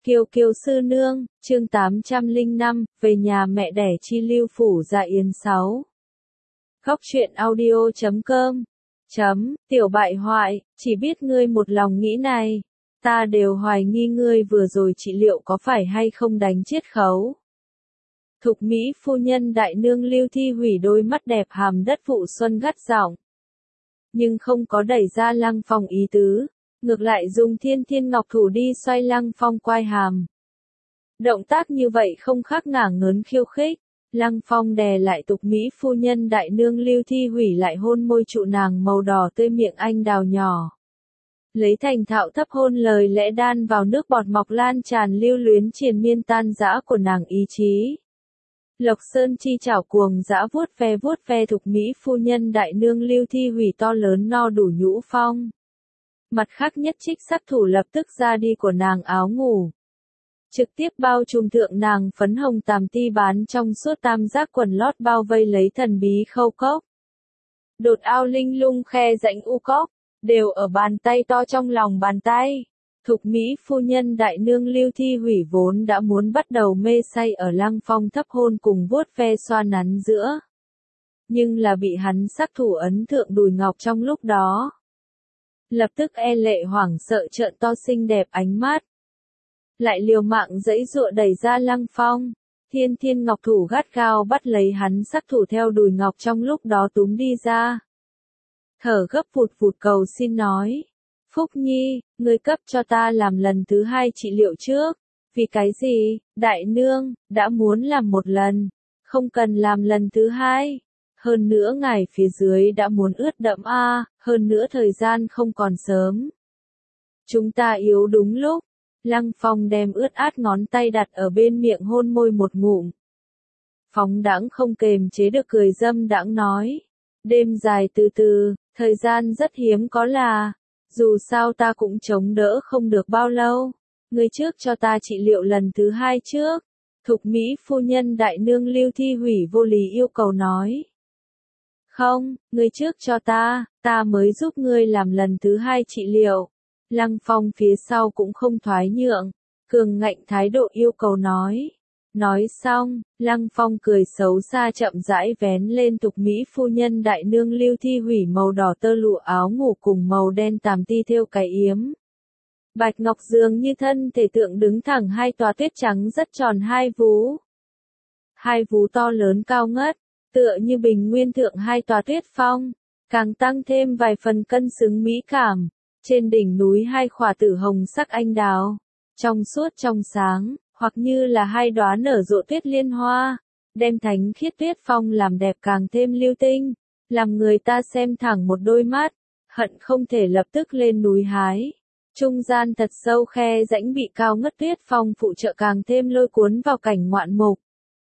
Kiều Kiều sư nương, chương 805, về nhà mẹ đẻ chi lưu phủ dạ yến 6. Góc truyện audio.com. Tiểu bại hoại, chỉ biết ngươi một lòng nghĩ này. Ta đều hoài nghi ngươi vừa rồi trị liệu có phải hay không đánh chiết khấu. Thục Mỹ phu nhân đại nương Lưu Thi Hủy đôi mắt đẹp hàm đất vụ xuân gắt giọng. Nhưng không có đẩy ra Lăng Phong ý tứ. Ngược lại dùng thiên thiên ngọc thủ đi xoay Lăng Phong quai hàm. Động tác như vậy không khác ngả ngớn khiêu khích. Lăng Phong đè lại Tục Mỹ phu nhân đại nương Lưu Thi Hủy lại hôn môi trụ nàng màu đỏ tươi miệng anh đào nhỏ. Lấy thành thạo thấp hôn lời lẽ đan vào nước bọt mọc lan tràn lưu luyến triền miên tan dã của nàng ý chí. Lộc Sơn chi chảo cuồng dã vuốt ve Thục Mỹ phu nhân đại nương Lưu Thi Hủy to lớn no đủ nhũ phong. Mặt khác nhất trích sắc thủ lập tức ra đi của nàng áo ngủ. Trực tiếp bao trùm thượng nàng phấn hồng tàm ti bán trong suốt tam giác quần lót bao vây lấy thần bí khâu cốc. Đột ao linh lung khe rãnh u cốc, đều ở bàn tay to trong lòng bàn tay. Thục Mỹ phu nhân đại nương Lưu Thi Hủy vốn đã muốn bắt đầu mê say ở Lăng Phong thấp hôn cùng vuốt ve xoa nắn giữa. Nhưng là bị hắn sắc thủ ấn thượng đùi ngọc trong lúc đó. Lập tức e lệ hoảng sợ trợn to xinh đẹp ánh mắt. Lại liều mạng giãy giụa đẩy ra Lăng Phong. Thiên thiên ngọc thủ gắt gao bắt lấy hắn sắc thủ theo đùi ngọc trong lúc đó túm đi ra. Thở gấp vụt cầu xin nói. Phúc Nhi, ngươi cấp cho ta làm lần thứ 2 trị liệu trước. Vì cái gì, đại nương, đã muốn làm một lần. Không cần làm lần thứ 2. Hơn nữa ngài phía dưới đã muốn ướt đẫm hơn nữa thời gian không còn sớm. Chúng ta yếu đúng lúc. Lăng Phong đem ướt át ngón tay đặt ở bên miệng hôn môi một ngụm. Phóng đãng không kềm chế được cười dâm đãng nói. Đêm dài từ từ, thời gian rất hiếm có là. Dù sao ta cũng chống đỡ không được bao lâu. Ngươi trước cho ta trị liệu lần thứ 2 trước. Thục Mỹ phu nhân đại nương Lưu Thi Hủy vô lý yêu cầu nói. Không, ngươi trước cho ta mới giúp ngươi làm lần thứ 2 trị liệu. Lăng Phong phía sau cũng không thoái nhượng, cường ngạnh thái độ yêu cầu nói. Nói xong, Lăng Phong cười xấu xa chậm rãi vén lên Thục Mỹ phu nhân đại nương Lưu Thi Hủy màu đỏ tơ lụa áo ngủ cùng màu đen tàm ti thêu cái yếm. Bạch ngọc dường như thân thể tượng đứng thẳng hai tòa tuyết trắng rất tròn hai vú. Hai vú to lớn cao ngất. Tựa như bình nguyên thượng hai tòa tuyết phong, càng tăng thêm vài phần cân xứng mỹ cảm. Trên đỉnh núi hai khỏa tử hồng sắc anh đào, trong suốt trong sáng, hoặc như là hai đóa nở rộ tuyết liên hoa, đem thánh khiết tuyết phong làm đẹp càng thêm lưu tinh, làm người ta xem thẳng một đôi mắt, hận không thể lập tức lên núi hái. Trung gian thật sâu khe rãnh bị cao ngất tuyết phong phụ trợ càng thêm lôi cuốn vào cảnh ngoạn mục.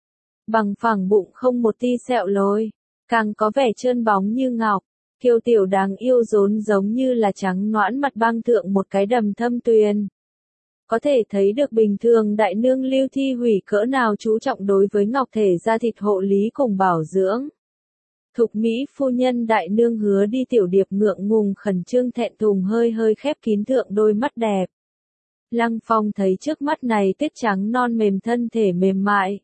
Bằng phẳng bụng không một ti sẹo lồi, càng có vẻ trơn bóng như ngọc, kiều tiểu đáng yêu rốn giống như là trắng nõn mặt băng thượng một cái đầm thâm tuyền. Có thể thấy được bình thường đại nương Lưu Thi Hủy cỡ nào chú trọng đối với ngọc thể da thịt hộ lý cùng bảo dưỡng. Thục Mỹ phu nhân đại nương hứa đi tiểu điệp ngượng ngùng khẩn trương thẹn thùng hơi khép kín thượng đôi mắt đẹp. Lăng Phong thấy trước mắt này tuyết trắng non mềm thân thể mềm mại.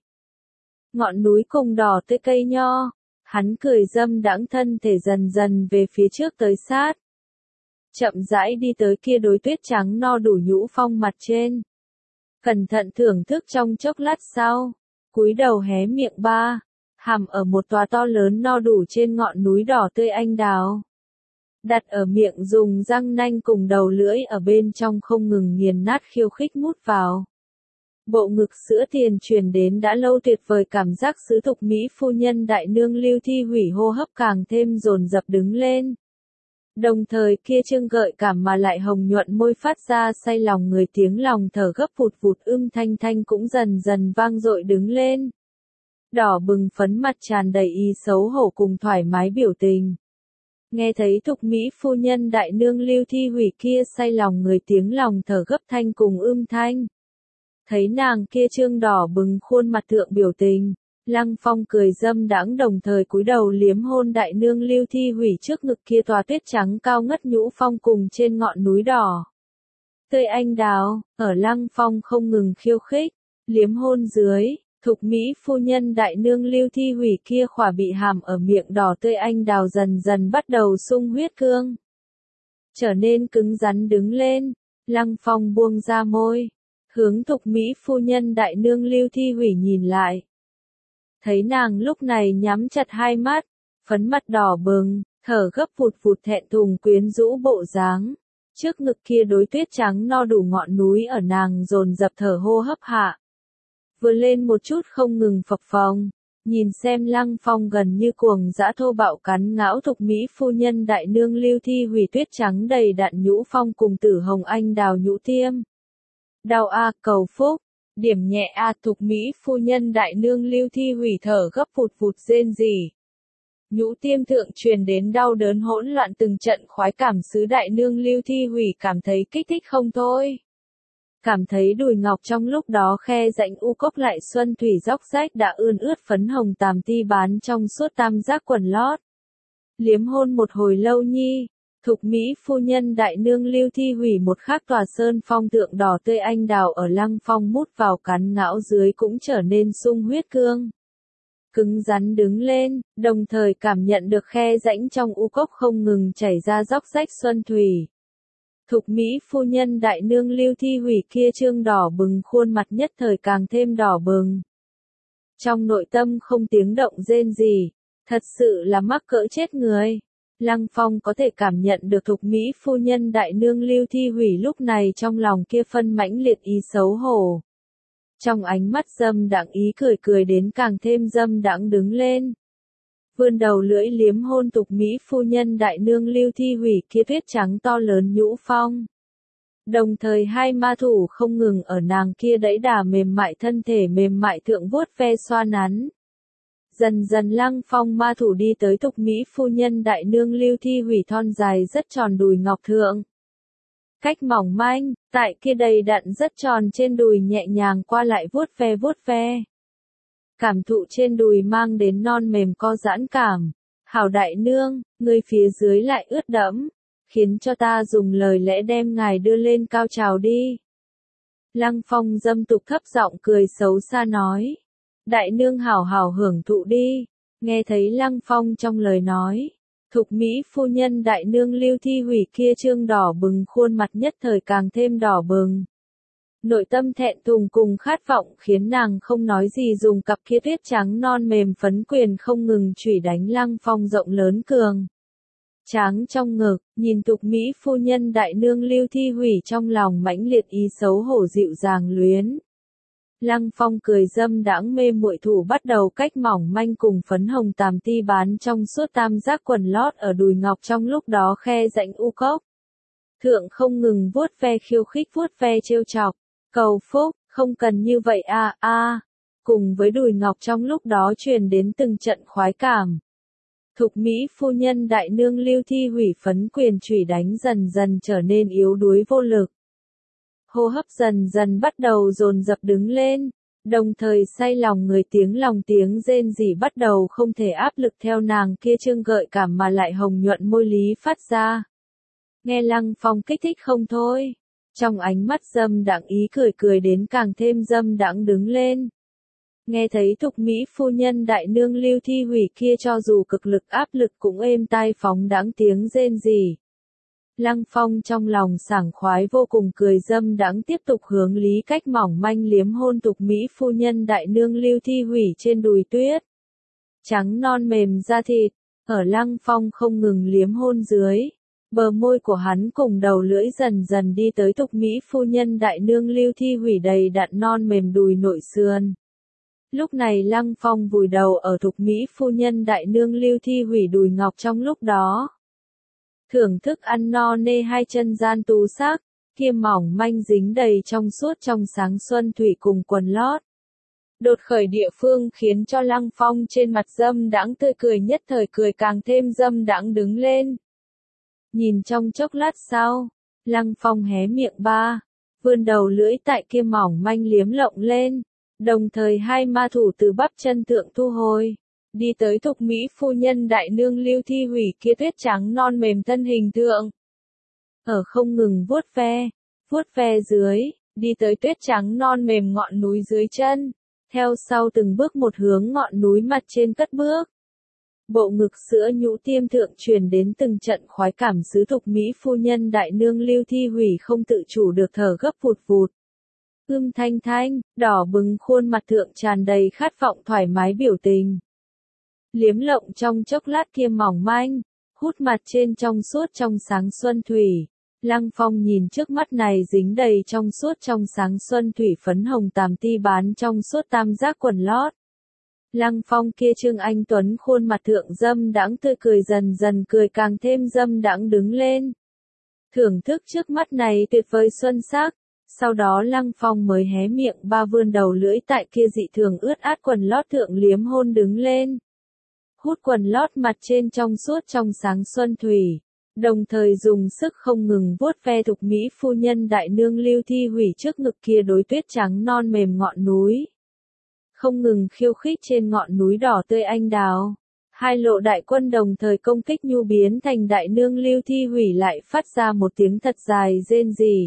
Ngọn núi cùng đỏ tươi cây nho, hắn cười dâm đãng thân thể dần dần về phía trước tới sát. Chậm rãi đi tới kia đối tuyết trắng no đủ nhũ phong mặt trên. Cẩn thận thưởng thức trong chốc lát sau, cúi đầu hé miệng hàm ở một tòa to lớn no đủ trên ngọn núi đỏ tươi anh đào. Đặt ở miệng dùng răng nanh cùng đầu lưỡi ở bên trong không ngừng nghiền nát khiêu khích mút vào. Bộ ngực sữa tiền truyền đến đã lâu tuyệt vời cảm giác sứ Thục Mỹ phu nhân đại nương Lưu Thi Hủy hô hấp càng thêm dồn dập đứng lên. Đồng thời kia trương gợi cảm mà lại hồng nhuận môi phát ra say lòng người tiếng lòng thở gấp vụt thanh cũng dần dần vang dội đứng lên. Đỏ bừng phấn mặt tràn đầy ý xấu hổ cùng thoải mái biểu tình. Nghe thấy Thục Mỹ phu nhân đại nương Lưu Thi Hủy kia say lòng người tiếng lòng thở gấp thanh cùng thanh. Thấy nàng kia trương đỏ bừng khuôn mặt thượng biểu tình, Lăng Phong cười dâm đãng đồng thời cúi đầu liếm hôn đại nương Lưu Thi Hủy trước ngực kia tòa tuyết trắng cao ngất nhũ phong cùng trên ngọn núi đỏ. tươi anh đào, ở Lăng Phong không ngừng khiêu khích, liếm hôn dưới, thục mỹ phu nhân đại nương Lưu Thi Hủy kia khỏa bị hàm ở miệng đỏ tươi anh đào dần dần bắt đầu sung huyết cương. Trở nên cứng rắn đứng lên, Lăng Phong buông ra môi, hướng thục mỹ phu nhân đại nương Lưu Thi Hủy nhìn lại. Thấy nàng lúc này nhắm chặt hai mắt, phấn mặt đỏ bừng, thở gấp vụt vụt thẹn thùng quyến rũ bộ dáng. Trước ngực kia đối tuyết trắng no đủ ngọn núi ở nàng dồn dập thở hô hấp hạ. Vừa lên một chút không ngừng phập phồng, nhìn xem Lăng Phong gần như cuồng dã thô bạo cắn ngão thục mỹ phu nhân đại nương Lưu Thi Hủy tuyết trắng đầy đặn nhũ phong cùng tử hồng anh đào nhũ tiêm. Đau a cầu phúc, điểm nhẹ a thục mỹ phu nhân đại nương Lưu Thi Hủy thở gấp vụt vụt rên rỉ. Nhũ tiêm thượng truyền đến đau đớn hỗn loạn từng trận khoái cảm sứ đại nương Lưu Thi Hủy cảm thấy kích thích không thôi. Cảm thấy đùi ngọc trong lúc đó khe rãnh u cốc lại xuân thủy róc rách đã ươn ướt phấn hồng tàm ti bán trong suốt tam giác quần lót. Liếm hôn một hồi lâu nhi, thục mỹ phu nhân đại nương Lưu Thi Hủy một khắc tòa sơn phong tượng đỏ tươi anh đào ở Lăng Phong mút vào cắn ngão dưới cũng trở nên sung huyết cương. Cứng rắn đứng lên, đồng thời cảm nhận được khe rãnh trong u cốc không ngừng chảy ra róc rách xuân thủy. Thục mỹ phu nhân đại nương Lưu Thi Hủy kia trương đỏ bừng khuôn mặt nhất thời càng thêm đỏ bừng. Trong nội tâm không tiếng động rên rỉ, thật sự là mắc cỡ chết người. Lăng Phong có thể cảm nhận được thục mỹ phu nhân đại nương Lưu Thi Hủy lúc này trong lòng kia phân mãnh liệt ý xấu hổ. Trong ánh mắt dâm đãng ý cười cười đến càng thêm dâm đãng đứng lên. Vươn đầu lưỡi liếm hôn thục mỹ phu nhân đại nương Lưu Thi Hủy kia tuyết trắng to lớn nhũ phong. Đồng thời hai ma thủ không ngừng ở nàng kia đẫy đà mềm mại thân thể mềm mại thượng vuốt ve xoa nắn. Dần dần Lăng Phong ma thủ đi tới thục mỹ phu nhân đại nương Lưu Thi Hủy thon dài rất tròn đùi ngọc thượng. Cách mỏng manh, tại kia đầy đặn rất tròn trên đùi nhẹ nhàng qua lại vuốt ve. Cảm thụ trên đùi mang đến non mềm co giãn cảm. Hảo đại nương, người phía dưới lại ướt đẫm, khiến cho ta dùng lời lẽ đem ngài đưa lên cao trào đi. Lăng Phong dâm tục thấp giọng cười xấu xa nói. Đại nương hảo hảo hưởng thụ đi. Nghe thấy Lăng Phong trong lời nói. Thục mỹ phu nhân đại nương Lưu Thi Hủy kia trương đỏ bừng khuôn mặt nhất thời càng thêm đỏ bừng. Nội tâm thẹn thùng cùng khát vọng khiến nàng không nói gì dùng cặp kia tuyết trắng non mềm phấn quyền không ngừng chủy đánh Lăng Phong rộng lớn cường. Tráng trong ngực, nhìn thục mỹ phu nhân đại nương Lưu Thi Hủy trong lòng mãnh liệt ý xấu hổ dịu dàng luyến. Lăng Phong cười dâm đãng mê muội thủ bắt đầu cách mỏng manh cùng phấn hồng tàm ti bán trong suốt tam giác quần lót ở đùi ngọc trong lúc đó khe rãnh u cốc. Thượng không ngừng vuốt ve khiêu khích vuốt ve trêu chọc, cầu phúc, không cần như vậy a. Cùng với đùi ngọc trong lúc đó truyền đến từng trận khoái cảm. Thục mỹ phu nhân đại nương Lưu Thi Hủy phấn quyền chủy đánh dần dần trở nên yếu đuối vô lực. Hô hấp dần dần bắt đầu dồn dập đứng lên, đồng thời say lòng người tiếng rên rỉ bắt đầu không thể áp lực theo nàng kia trương gợi cảm mà lại hồng nhuận môi lý phát ra. Nghe Lăng Phong kích thích không thôi, trong ánh mắt dâm đãng ý cười cười đến càng thêm dâm đãng đứng lên. Nghe thấy thục mỹ phu nhân đại nương Lưu Thi Hủy kia cho dù cực lực áp lực cũng êm tai phóng đãng tiếng rên rỉ. Lăng Phong trong lòng sảng khoái vô cùng cười dâm đãng tiếp tục hướng lý cách mỏng manh liếm hôn thục mỹ phu nhân đại nương Lưu Thi Hủy trên đùi tuyết. Trắng non mềm da thịt, ở Lăng Phong không ngừng liếm hôn dưới. Bờ môi của hắn cùng đầu lưỡi dần dần đi tới thục mỹ phu nhân đại nương Lưu Thi Hủy đầy đặn non mềm đùi nội sườn. Lúc này Lăng Phong vùi đầu ở thục mỹ phu nhân đại nương Lưu Thi Hủy đùi ngọc trong lúc đó. Thưởng thức ăn no nê hai chân gian tú sắc, kia mỏng manh dính đầy trong suốt trong sáng xuân thủy cùng quần lót. Đột khởi địa phương khiến cho Lăng Phong trên mặt dâm đãng tươi cười nhất thời cười càng thêm dâm đãng đứng lên. Nhìn trong chốc lát sau, Lăng Phong hé miệng vươn đầu lưỡi tại kia mỏng manh liếm lộng lên, đồng thời hai ma thủ từ bắp chân thượng thu hồi. Đi tới thục mỹ phu nhân đại nương Lưu Thi Hủy kia tuyết trắng non mềm thân hình thượng. Ở không ngừng vuốt ve, vuốt ve dưới, đi tới tuyết trắng non mềm ngọn núi dưới chân, theo sau từng bước một hướng ngọn núi mặt trên cất bước. Bộ ngực sữa nhũ tiêm thượng truyền đến từng trận khoái cảm sứ thục mỹ phu nhân đại nương Lưu Thi Hủy không tự chủ được thở gấp vụt vụt. Thanh thanh, đỏ bừng khuôn mặt thượng tràn đầy khát vọng thoải mái biểu tình. Liếm lộng trong chốc lát kia mỏng manh, hút mặt trên trong suốt trong sáng xuân thủy. Lăng Phong nhìn trước mắt này dính đầy trong suốt trong sáng xuân thủy phấn hồng tàm ti bán trong suốt tam giác quần lót. Lăng Phong kia Trương Anh Tuấn khuôn mặt thượng dâm đãng tươi cười dần dần cười càng thêm dâm đãng đứng lên. Thưởng thức trước mắt này tuyệt vời xuân sắc, sau đó Lăng Phong mới hé miệng ba vươn đầu lưỡi tại kia dị thường ướt át quần lót thượng liếm hôn đứng lên. Hút quần lót mặt trên trong suốt trong sáng xuân thủy, đồng thời dùng sức không ngừng vuốt ve thục mỹ phu nhân đại nương Lưu Thi Hủy trước ngực kia đối tuyết trắng non mềm ngọn núi. Không ngừng khiêu khích trên ngọn núi đỏ tươi anh đào. Hai lộ đại quân đồng thời công kích nhu biến thành đại nương Lưu Thi Hủy lại phát ra một tiếng thật dài rên rỉ.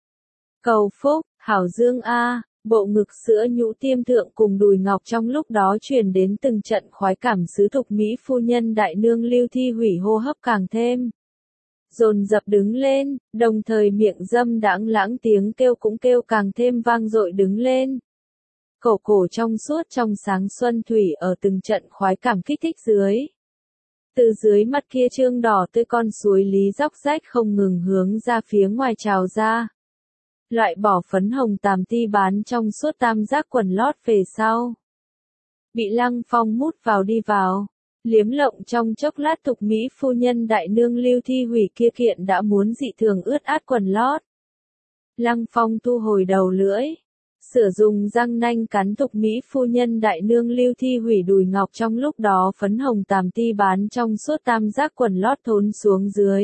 Cầu phúc, hảo dương a, bộ ngực sữa nhũ tiêm thượng cùng đùi ngọc trong lúc đó truyền đến từng trận khoái cảm sứ thục mỹ phu nhân đại nương Lưu Thi Hủy hô hấp càng thêm dồn dập đứng lên, đồng thời miệng dâm đãng lãng tiếng kêu cũng kêu càng thêm vang dội đứng lên. Cổ cổ trong suốt trong sáng xuân thủy ở từng trận khoái cảm kích thích dưới. Từ dưới mắt kia trương đỏ tươi con suối lý róc rách không ngừng hướng ra phía ngoài trào ra. Loại bỏ phấn hồng tàm ti bán trong suốt tam giác quần lót về sau. Bị Lăng Phong mút vào đi vào. Liếm lộng trong chốc lát thục mỹ phu nhân đại nương Lưu Thi Hủy kia kiện đã muốn dị thường ướt át quần lót. Lăng Phong thu hồi đầu lưỡi. Sử dụng răng nanh cắn thục mỹ phu nhân đại nương Lưu Thi Hủy đùi ngọc trong lúc đó phấn hồng tàm ti bán trong suốt tam giác quần lót thốn xuống dưới.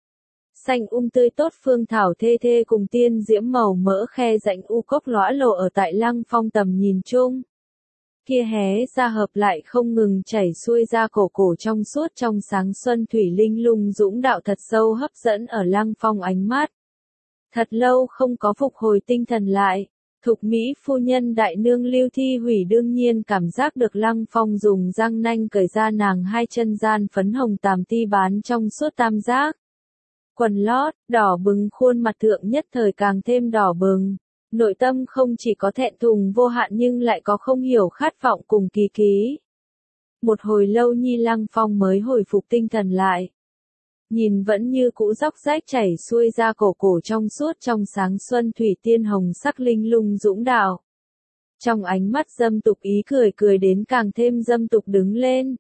Xanh tươi tốt phương thảo thê thê cùng tiên diễm màu mỡ khe rãnh u cốc lõa lộ ở tại Lăng Phong tầm nhìn chung. Kia hé ra hợp lại không ngừng chảy xuôi ra cổ cổ trong suốt trong sáng xuân thủy linh lung dũng đạo thật sâu hấp dẫn ở Lăng Phong ánh mắt. Thật lâu không có phục hồi tinh thần lại. Thục mỹ phu nhân đại nương Lưu Thi Hủy đương nhiên cảm giác được Lăng Phong dùng răng nanh cởi ra nàng hai chân gian phấn hồng tàm ti bán trong suốt tam giác. Quần lót, đỏ bừng khuôn mặt thượng nhất thời càng thêm đỏ bừng. Nội tâm không chỉ có thẹn thùng vô hạn nhưng lại có không hiểu khát vọng cùng kỳ ký. Một hồi lâu Nhi Lăng Phong mới hồi phục tinh thần lại. Nhìn vẫn như cũ róc rách chảy xuôi ra cổ cổ trong suốt trong sáng xuân thủy tiên hồng sắc linh lung dũng đạo. Trong ánh mắt dâm tục ý cười cười đến càng thêm dâm tục đứng lên.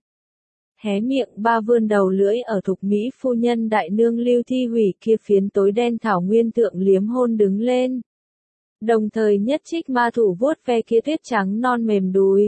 Hé miệng ba vươn đầu lưỡi ở thục mỹ phu nhân đại nương Lưu Thi Hủy kia phiến tối đen thảo nguyên thượng liếm hôn đứng lên. Đồng thời nhất trích ma thủ vuốt ve kia tuyết trắng non mềm đùi.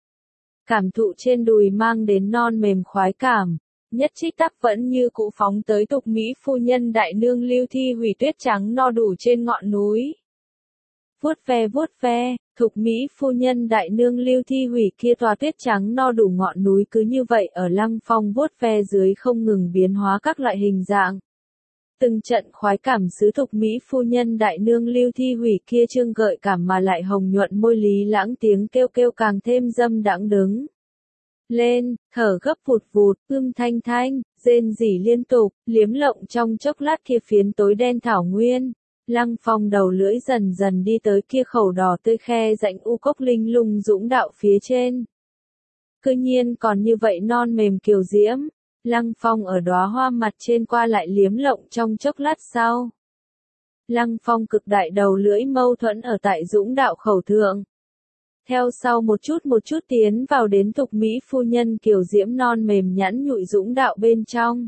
Cảm thụ trên đùi mang đến non mềm khoái cảm. Nhất trích tắc vẫn như cũ phóng tới thục mỹ phu nhân đại nương Lưu Thi Hủy tuyết trắng no đủ trên ngọn núi. Vuốt ve, thục mỹ phu nhân đại nương Lưu Thi Hủy kia tòa tuyết trắng no đủ ngọn núi cứ như vậy ở Lăng Phong vuốt ve dưới không ngừng biến hóa các loại hình dạng. Từng trận khoái cảm sứ thục mỹ phu nhân đại nương Lưu Thi Hủy kia trương gợi cảm mà lại hồng nhuận môi lý lãng tiếng kêu kêu càng thêm dâm đãng đứng lên, thở gấp vụt vụt, thanh thanh, rên rỉ liên tục, liếm lộng trong chốc lát kia phiến tối đen thảo nguyên. Lăng Phong đầu lưỡi dần dần đi tới kia khẩu đỏ tươi khe rãnh u cốc linh lung dũng đạo phía trên. Cư nhiên còn như vậy non mềm kiều diễm. Lăng Phong ở đóa hoa mặt trên qua lại liếm lộng trong chốc lát sau. Lăng Phong cực đại đầu lưỡi mâu thuẫn ở tại dũng đạo khẩu thượng. Theo sau một chút tiến vào đến thục mỹ phu nhân kiều diễm non mềm nhẵn nhụi dũng đạo bên trong.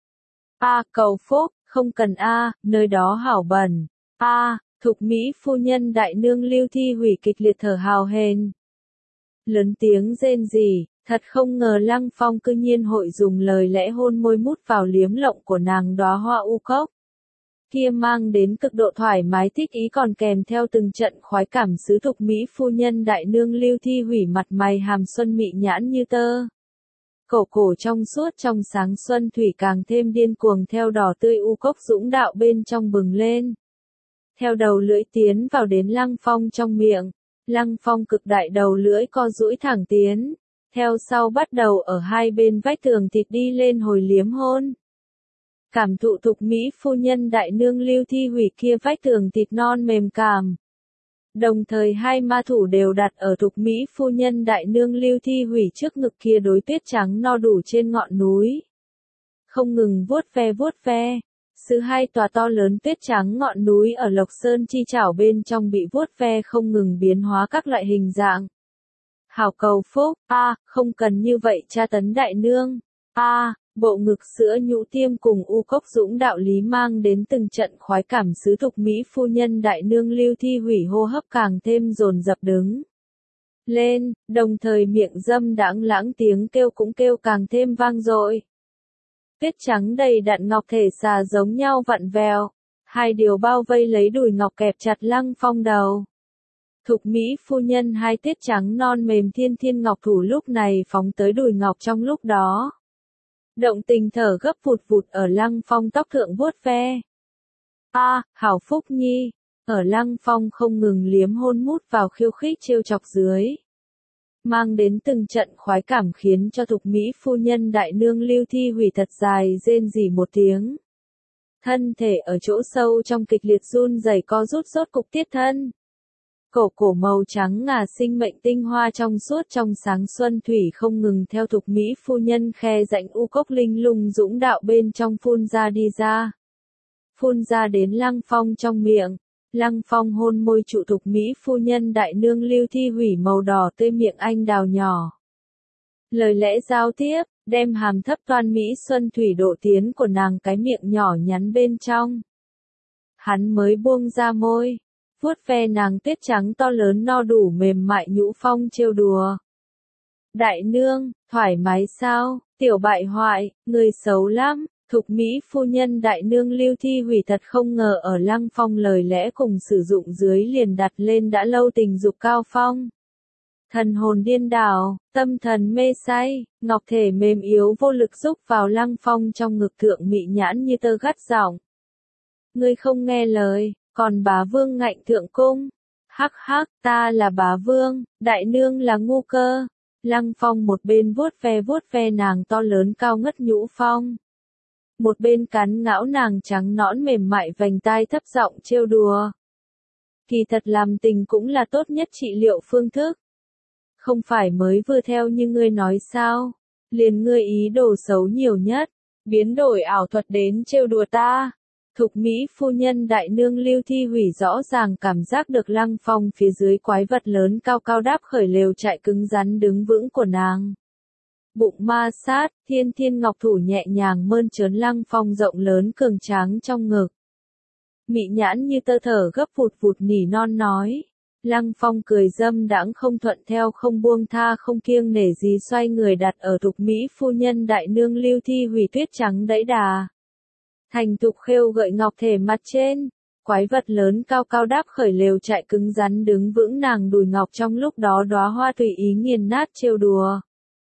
Cầu phúc, không cần nơi đó hảo bẩn. Thục mỹ phu nhân đại nương Lưu Thi Hủy kịch liệt thở hào hển. Lớn tiếng rên rỉ, thật không ngờ Lăng Phong cư nhiên hội dùng lời lẽ hôn môi mút vào liếm lộng của nàng đóa hoa u cốc. Kia mang đến cực độ thoải mái thích ý còn kèm theo từng trận khoái cảm sứ thục mỹ phu nhân đại nương Lưu Thi Hủy mặt mày hàm xuân mị nhãn như tơ. Cổ cổ trong suốt trong sáng xuân thủy càng thêm điên cuồng theo đỏ tươi u cốc dũng đạo bên trong bừng lên. theo đầu lưỡi tiến vào đến Lăng Phong trong miệng. Lăng Phong cực đại đầu lưỡi co duỗi thẳng tiến, theo sau bắt đầu ở hai bên vách tường thịt đi lên hồi liếm hôn. Cảm thụ Thục Mỹ phu nhân đại nương Lưu Thi Hủy kia vách tường thịt non mềm cảm. Đồng thời hai ma thủ đều đặt ở Thục Mỹ phu nhân đại nương Lưu Thi Hủy trước ngực kia đối tuyết trắng no đủ trên ngọn núi. Không ngừng vuốt ve. Sự hai tòa to lớn tuyết trắng ngọn núi ở Lộc Sơn chi chảo bên trong bị vuốt ve không ngừng biến hóa các loại hình dạng. Hảo cầu phúc, không cần như vậy tra tấn đại nương. Bộ ngực sữa nhũ tiêm cùng u cốc dũng đạo lý mang đến từng trận khoái cảm sứ Thục Mỹ phu nhân đại nương Lưu Thi Hủy hô hấp càng thêm dồn dập đứng lên, đồng thời miệng dâm đãng lãng tiếng kêu cũng kêu càng thêm vang dội. Tuyết trắng đầy đặn ngọc thể xà giống nhau vặn vẹo, hai điều bao vây lấy đùi ngọc kẹp chặt Lăng Phong đầu. Thục Mỹ phu nhân hai tiết trắng non mềm thiên ngọc thủ lúc này phóng tới đùi ngọc trong lúc đó. Động tình thở gấp vụt ở Lăng Phong tóc thượng vuốt ve. Hảo phúc nhi, ở Lăng Phong không ngừng liếm hôn mút vào khiêu khích trêu chọc dưới. Mang đến từng trận khoái cảm khiến cho Thục Mỹ phu nhân đại nương Lưu Thi Hủy thật dài rên rỉ một tiếng. Thân thể ở chỗ sâu trong kịch liệt run rẩy co rút rốt cục tiết thân. Cổ màu trắng ngà sinh mệnh tinh hoa trong suốt trong sáng xuân thủy không ngừng theo Thục Mỹ phu nhân khe rãnh u cốc linh lung dũng đạo bên trong phun ra đi ra. Phun ra đến Lăng Phong trong miệng. Lăng Phong hôn môi trụ Thục Mỹ phu nhân đại nương Lưu Thi Hủy màu đỏ tươi miệng anh đào nhỏ. Lời lẽ giao tiếp, đem hàm thấp toan Mỹ xuân thủy độ tiến của nàng cái miệng nhỏ nhắn bên trong. Hắn mới buông ra môi, vuốt ve nàng tuyết trắng to lớn no đủ mềm mại nhũ phong trêu đùa. Đại nương, thoải mái sao, tiểu bại hoại, người xấu lắm. Thục Mỹ phu nhân đại nương Lưu Thi Hủy thật không ngờ ở Lăng Phong lời lẽ cùng sử dụng dưới liền đặt lên đã lâu tình dục cao phong. Thần hồn điên đảo, tâm thần mê say, ngọc thể mềm yếu vô lực rúc vào Lăng Phong trong ngực thượng mị nhãn như tơ gắt giọng. Ngươi không nghe lời, còn bá vương ngạnh thượng cung. Hắc, ta là bá vương, đại nương là ngu cơ. Lăng Phong một bên vuốt ve nàng to lớn cao ngất nhũ phong. Một bên cắn ngão nàng trắng nõn mềm mại vành tai thấp giọng trêu đùa. Kỳ thật làm tình cũng là tốt nhất trị liệu phương thức. Không phải mới vừa theo như ngươi nói sao, liền ngươi ý đồ xấu nhiều nhất, biến đổi ảo thuật đến trêu đùa ta. Thục Mỹ phu nhân đại nương Lưu Thi Hủy rõ ràng cảm giác được Lăng Phong phía dưới quái vật lớn cao cao đáp khởi lều trại cứng rắn đứng vững của nàng. Bụng ma sát, thiên ngọc thủ nhẹ nhàng mơn trớn Lăng Phong rộng lớn cường tráng trong ngực. Mị nhãn như tơ thở gấp vụt nỉ non nói. Lăng Phong cười dâm đãng không thuận theo không buông tha không kiêng nể gì xoay người đặt ở Thục Mỹ phu nhân đại nương Lưu Thi Hủy tuyết trắng đẫy đà. Thành thục khêu gợi ngọc thể mặt trên, quái vật lớn cao cao đáp khởi lều trại cứng rắn đứng vững nàng đùi ngọc trong lúc đó đóa hoa tùy ý nghiền nát trêu đùa.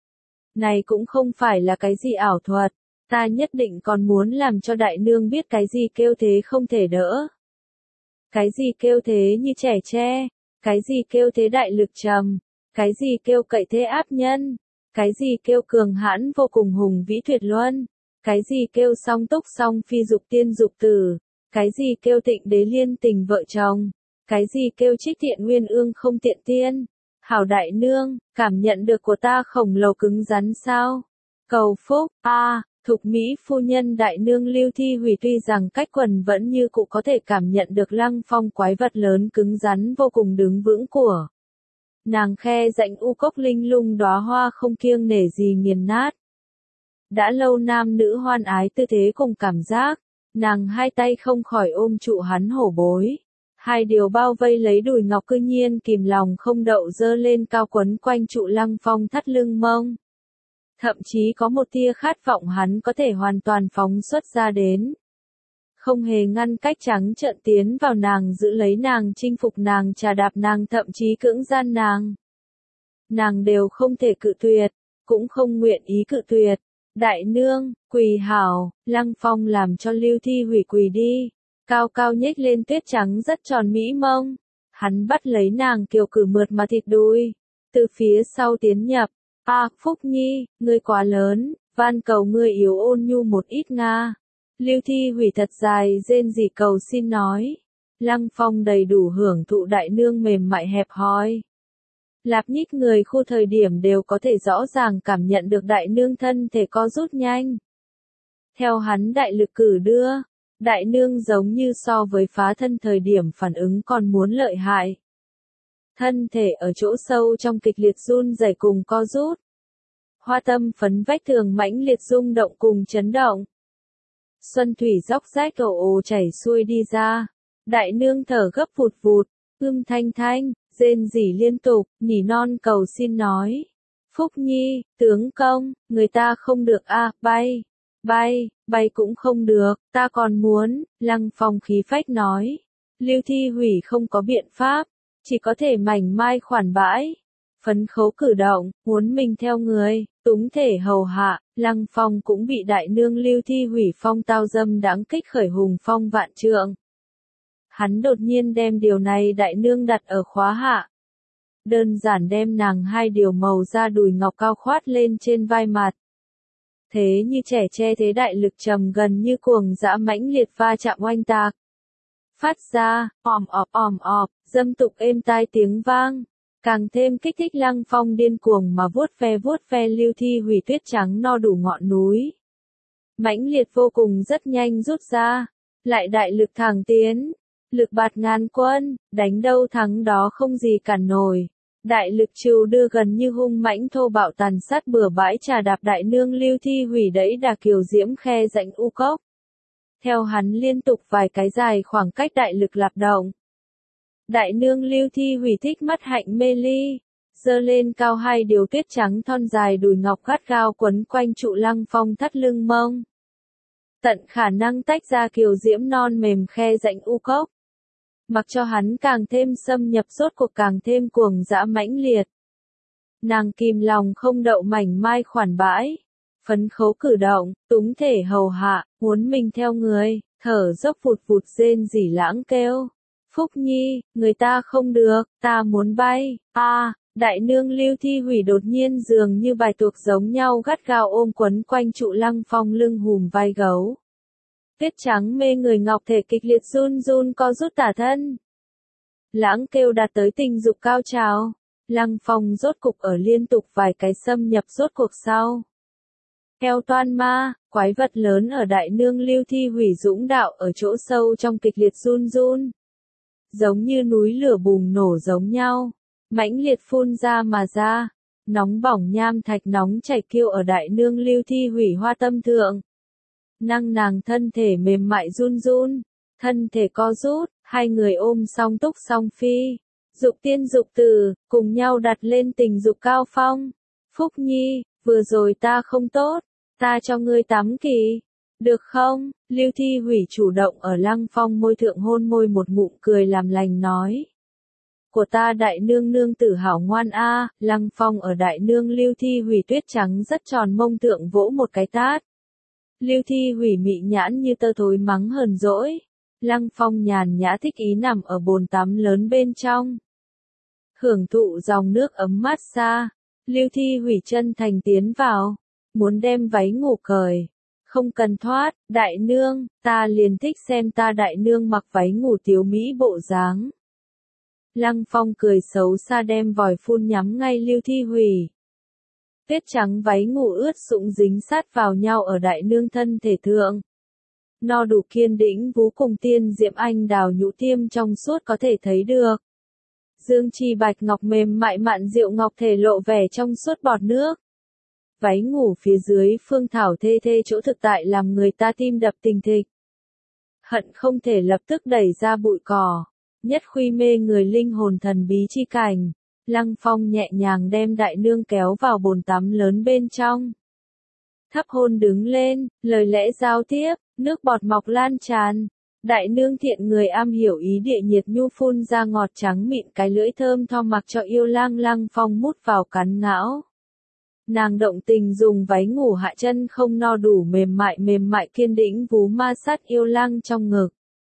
Này cũng không phải là cái gì ảo thuật, ta nhất định còn muốn làm cho đại nương biết cái gì kêu thế không thể đỡ. Cái gì kêu thế như trẻ tre, cái gì kêu thế đại lực trầm, cái gì kêu cậy thế áp nhân, cái gì kêu cường hãn vô cùng hùng vĩ tuyệt luân, cái gì kêu song túc song phi dục tiên dục tử, cái gì kêu tịnh đế liên tình vợ chồng, cái gì kêu trích thiện nguyên ương không tiện tiên. Hảo đại nương, cảm nhận được của ta khổng lồ cứng rắn sao? Cầu phúc, Thục Mỹ phu nhân đại nương Lưu Thi Hủy tuy rằng cách quần vẫn như cụ có thể cảm nhận được Lăng Phong quái vật lớn cứng rắn vô cùng đứng vững của. Nàng khe rãnh u cốc linh lung đóa hoa không kiêng nể gì nghiền nát. Đã lâu nam nữ hoan ái tư thế cùng cảm giác, nàng hai tay không khỏi ôm trụ hắn hổ bối. Hai điều bao vây lấy đùi ngọc cư nhiên kìm lòng không đậu dơ lên cao quấn quanh trụ Lăng Phong thắt lưng mông. Thậm chí có một tia khát vọng hắn có thể hoàn toàn phóng xuất ra đến. Không hề ngăn cách trắng trợn tiến vào nàng giữ lấy nàng chinh phục nàng trà đạp nàng thậm chí cưỡng gian nàng. Nàng đều không thể cự tuyệt, cũng không nguyện ý cự tuyệt. Đại nương, quỳ hảo, Lăng Phong làm cho Lưu Thi Hủy quỳ đi. cao cao nhếch lên tuyết trắng rất tròn mỹ mông. Hắn bắt lấy nàng kiều cử mượt mà thịt đùi, từ phía sau tiến nhập. Phúc Nhi, ngươi quá lớn, van cầu ngươi yếu ôn nhu một ít nga. Lưu Thi Hủy thật dài rên rỉ cầu xin nói. Lăng Phong đầy đủ hưởng thụ đại nương mềm mại hẹp hòi. Lạp nhích người khu thời điểm đều có thể rõ ràng cảm nhận được đại nương thân thể co rút nhanh. Theo hắn đại lực cử đưa, đại nương giống như so với phá thân thời điểm phản ứng còn muốn lợi hại. Thân thể ở chỗ sâu trong kịch liệt run rẩy cùng co rút. Hoa tâm phấn vách tường mãnh liệt rung động cùng chấn động. Xuân thủy róc rách ồ chảy xuôi đi ra. Đại nương thở gấp vụt vụt, thanh thanh, rên rỉ liên tục, nỉ non cầu xin nói. Phúc Nhi, tướng công, người ta không được bay cũng không được, ta còn muốn, Lăng Phong khí phách nói. Lưu Thi Hủy không có biện pháp, chỉ có thể mảnh mai khoản bãi. Phấn khấu cử động, muốn mình theo người, túng thể hầu hạ, Lăng Phong cũng bị đại nương Lưu Thi Hủy phong tao dâm đáng kích khởi hùng phong vạn trượng. Hắn đột nhiên đem điều này đại nương đặt ở khóa hạ. Đơn giản đem nàng hai điều màu da đùi ngọc cao khoát lên trên vai mặt. Thế như trẻ che thế đại lực trầm gần như cuồng dã mãnh liệt va chạm oanh tạc. Phát ra, ỏm ọp, dâm tục êm tai tiếng vang. Càng thêm kích thích Lăng Phong điên cuồng mà vuốt ve Lưu Thi Hủy tuyết trắng no đủ ngọn núi. Mãnh liệt vô cùng rất nhanh rút ra, lại đại lực thẳng tiến, lực bạt ngàn quân, đánh đâu thắng đó không gì cản nổi. Đại lực trừ đưa gần như hung mãnh thô bạo tàn sát bừa bãi trà đạp đại nương Lưu Thi Hủy đẩy đà kiều diễm khe rãnh u cốc. Theo hắn liên tục vài cái dài khoảng cách đại lực lạp động. Đại nương Lưu Thi Hủy thích mắt hạnh mê ly, giơ lên cao hai điều tuyết trắng thon dài đùi ngọc gắt gao quấn quanh trụ Lăng Phong thắt lưng mông. Tận khả năng tách ra kiều diễm non mềm khe rãnh u cốc. Mặc cho hắn càng thêm xâm nhập rốt cuộc càng thêm cuồng dã mãnh liệt. Nàng kìm lòng không đậu mảnh mai khoản bãi, phấn khấu cử động, túng thể hầu hạ, muốn mình theo người, thở dốc vụt vụt rên rỉ lãng kêu. Phúc Nhi, người ta không được, ta muốn bay. Đại nương Lưu Thi Hủy đột nhiên dường như bài tuộc giống nhau gắt gao ôm quấn quanh trụ Lăng Phong lưng hùm vai gấu. Tuyết trắng mê người ngọc thể kịch liệt run run co rút tả thân. Lãng kêu đạt tới tình dục cao trào. Lăng Phong rốt cục ở liên tục vài cái xâm nhập rốt cuộc sau. Theo toan ma, quái vật lớn ở đại nương Lưu Thi Hủy dũng đạo ở chỗ sâu trong kịch liệt run run. Giống như núi lửa bùng nổ giống nhau. Mãnh liệt phun ra mà ra. Nóng bỏng nham thạch nóng chảy kêu ở đại nương Lưu Thi Hủy hoa tâm thượng. Nàng thân thể mềm mại run run, thân thể co rút, hai người ôm song túc song phi, dục tiên dục tử, cùng nhau đặt lên tình dục cao phong. Phúc Nhi, vừa rồi ta không tốt, ta cho ngươi tắm kỳ, được không? Lưu Thi Hủy chủ động ở Lăng Phong môi thượng hôn môi một ngụm cười làm lành nói. Của ta đại nương nương tử hảo ngoan Lăng Phong ở đại nương Lưu Thi Hủy tuyết trắng rất tròn mông thượng vỗ một cái tát. Lưu Thi Hủy mị nhãn như tơ thối mắng hờn dỗi. Lăng Phong nhàn nhã thích ý nằm ở bồn tắm lớn bên trong. Hưởng thụ dòng nước ấm mát xa. Lưu Thi Hủy chân thành tiến vào. Muốn đem váy ngủ cởi. Không cần thoát, đại nương, ta liền thích xem ta đại nương mặc váy ngủ tiếu mỹ bộ dáng. Lăng Phong cười xấu xa đem vòi phun nhắm ngay Lưu Thi Hủy. Tuyết trắng váy ngủ ướt sũng dính sát vào nhau ở đại nương thân thể thượng. No đủ kiên đĩnh vú cùng tiên diệm anh đào nhũ tiêm trong suốt có thể thấy được. Dương chi bạch ngọc mềm mại mạn diệu ngọc thể lộ vẻ trong suốt bọt nước. Váy ngủ phía dưới phương thảo thê thê chỗ thực tại làm người ta tim đập thình thịch. Hận không thể lập tức đẩy ra bụi cỏ. Nhất khuy mê người linh hồn thần bí chi cảnh. Lăng Phong nhẹ nhàng đem đại nương kéo vào bồn tắm lớn bên trong. Thấp hôn đứng lên, lời lẽ giao tiếp, nước bọt mọc lan tràn. Đại nương thiện người am hiểu ý địa nhiệt nhu phun ra ngọt trắng mịn cái lưỡi thơm tho mặc cho yêu lang. Lăng Phong mút vào cắn ngão. Nàng động tình dùng váy ngủ hạ chân không no đủ mềm mại kiên đĩnh vú ma sát yêu lang trong ngực.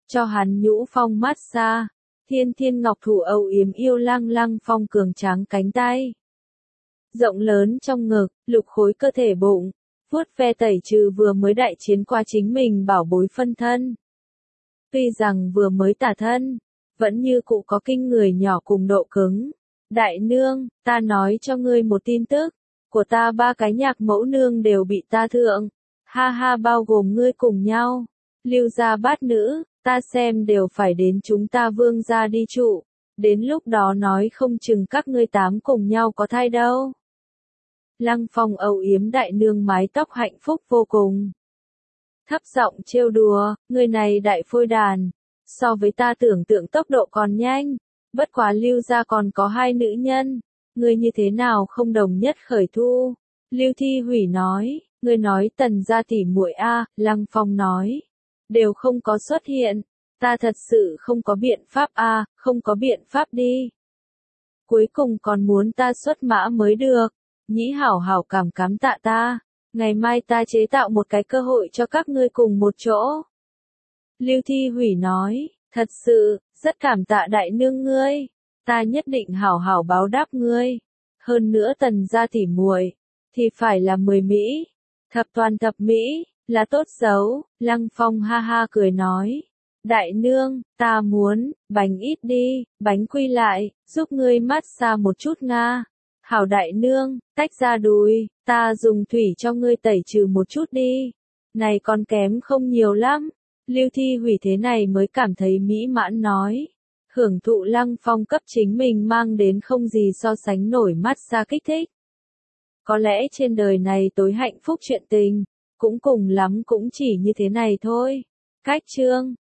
cho hắn nhũ phong massage. Thiên thiên ngọc thủ âu yếm yêu Lăng Phong cường tráng cánh tay. Rộng lớn trong ngực, lục khối cơ thể bụng, vuốt ve tẩy trừ vừa mới đại chiến qua chính mình bảo bối phân thân. Tuy rằng vừa mới tả thân, vẫn như cụ có kinh người nhỏ cùng độ cứng. Đại nương, ta nói cho ngươi một tin tức, của ta 3 cái nhạc mẫu nương đều bị ta thượng. Ha ha, bao gồm ngươi cùng nhau. Lưu gia bát nữ, ta xem đều phải đến chúng ta Vương gia đi trụ. Đến lúc đó nói không chừng các ngươi 8 cùng nhau có thai đâu. Lăng Phong âu yếm đại nương mái tóc hạnh phúc vô cùng. Thấp giọng trêu đùa, người này đại phôi đàn, so với ta tưởng tượng tốc độ còn nhanh, bất quá Lưu gia còn có 2 nữ nhân, người như thế nào không đồng nhất khởi thu. Lưu Thi Hủy nói, người nói Tần gia tỷ muội a, Lăng Phong nói, đều không có xuất hiện, ta thật sự không có biện pháp a, không có biện pháp đi. Cuối cùng còn muốn ta xuất mã mới được, Nhĩ hảo hảo cảm tạ ta. Ngày mai ta chế tạo một cái cơ hội cho các ngươi cùng một chỗ. Lưu Thi Hủy nói, thật sự, rất cảm tạ đại nương ngươi. Ta nhất định hảo hảo báo đáp ngươi. Hơn nữa Tần gia tỉ muội thì phải là 10 Mỹ. Thập toàn thập Mỹ, là tốt xấu. Lăng Phong ha ha cười nói. Đại nương, ta muốn, bánh ít đi, bánh quy lại, giúp ngươi massage một chút nga. Hảo đại nương, tách ra đùi, ta dùng thủy cho ngươi tẩy trừ một chút đi. Này còn kém không nhiều lắm. Lưu Thi Hủy thế này mới cảm thấy mỹ mãn nói. Hưởng thụ Lăng Phong cấp chính mình mang đến không gì so sánh nổi massage kích thích. Có lẽ trên đời này tối hạnh phúc chuyện tình, cũng cùng lắm cũng chỉ như thế này thôi. Cách chương